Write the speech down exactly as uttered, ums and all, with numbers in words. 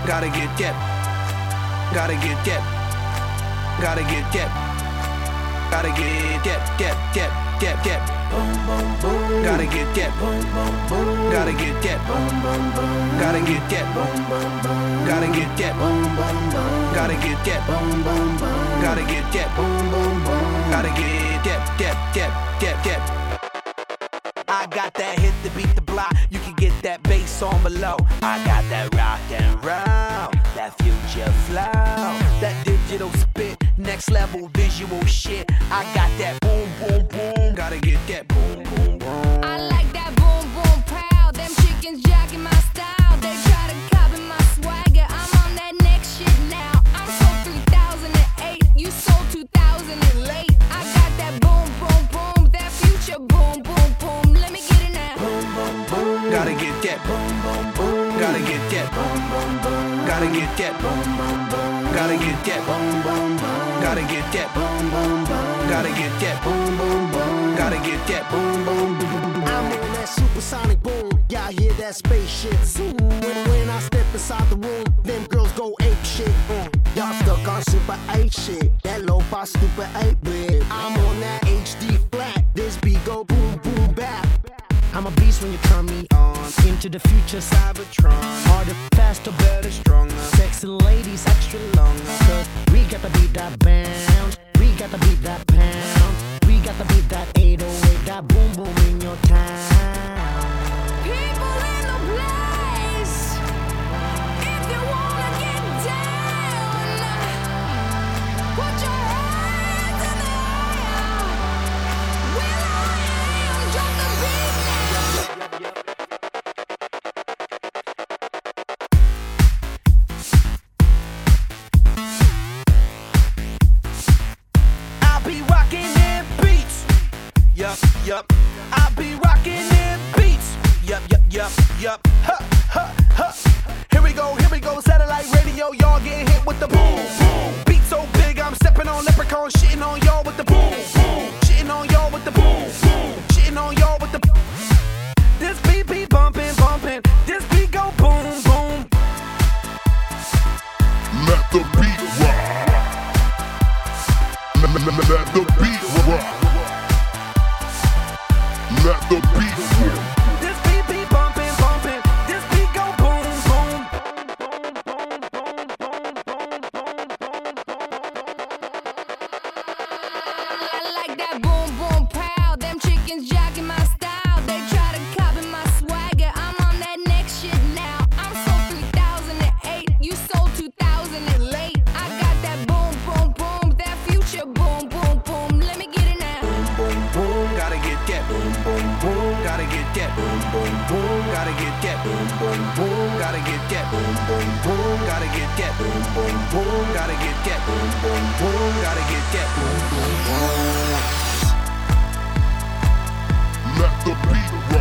Gotta get get. Gotta get get. Gotta get get. Gotta get get get get get get. Boom boom boom. Gotta get get. Boom boom boom. Gotta get get. Boom boom boom. Gotta get get. Boom boom boom. Gotta get get. Boom boom boom. Gotta get get. Boom boom boom. Gotta get get. Boom boom boom. Gotta get get get get get get. I got that hit to beat the block. You can get that bass on below. I got that rock and roll, that future flow, that digital spit, next level visual shit. I got that boom boom boom. Gotta get that boom boom boom. I like that boom boom pow. Them chickens jacking my style. They try to copy my swagger. I'm on that next shit now. I'm sold three thousand eight. You sold two thousand and late. I got that boom boom boom. That future boom boom boom. Let me get it now. Boom boom boom. Gotta get that boom boom boom. Gotta get that boom boom boom. Gotta get that boom boom boom. Gotta get that boom boom boom. Gotta get that boom boom boom. Gotta get that boom boom boom. Gotta get that boom boom boom. I'm on that supersonic boom. Y'all hear that spaceship zoom. When, when I step inside the room, them girls go ape shit. Mm. Y'all stuck on super eight shit. That lo-fi stupid eight bit. I'm on that H D flat. This beat go boom boom bap. I'm a beast when you turn me on. Into the future, Cybertron. Harder, faster, better, stronger. Sexy ladies, extra longer. Cause we got to beat that bounce. We got to beat that pound. We got to beat that eight oh eight. That boom boom in your town. People in the place. If you wanna get down, put your hands in the air. Will I am drop the beat now. I'll be rocking them beats. Yup, yup. I'll be rocking them beats. Yup, yup, yup, yup. Huh, huh, huh. Here we go, here we go. Satellite radio, y'all getting hit with the boom, boom. Beat so big, I'm stepping on leprechauns, shitting on y'all with the boom, boom. Shitting on y'all with the boom, boom. Shitting on y'all with the. This beat be bumping, bumping. This beat go boom, boom. Let the beat rock. Let, let, let, let the beat rock. Let the beat rock. This beat be bumping, bumping. This beat go boom, boom. I like that boom boom pow. Them chickens jacking my style. They try to copy my swagger. I'm on that next shit now. I'm sold three thousand eight. You sold two thousand and late. I got that boom boom boom. That future boom boom boom. Let me get it now. Boom boom, gotta get that. Boom boom boom, gotta get that. Boom boom boom, gotta get that. Boom boom boom, gotta get that. Boom boom boom, gotta get that. Boom boom boom, gotta get that. Boom boom boom, gotta get that. Boom boom boom. Let the beat rock.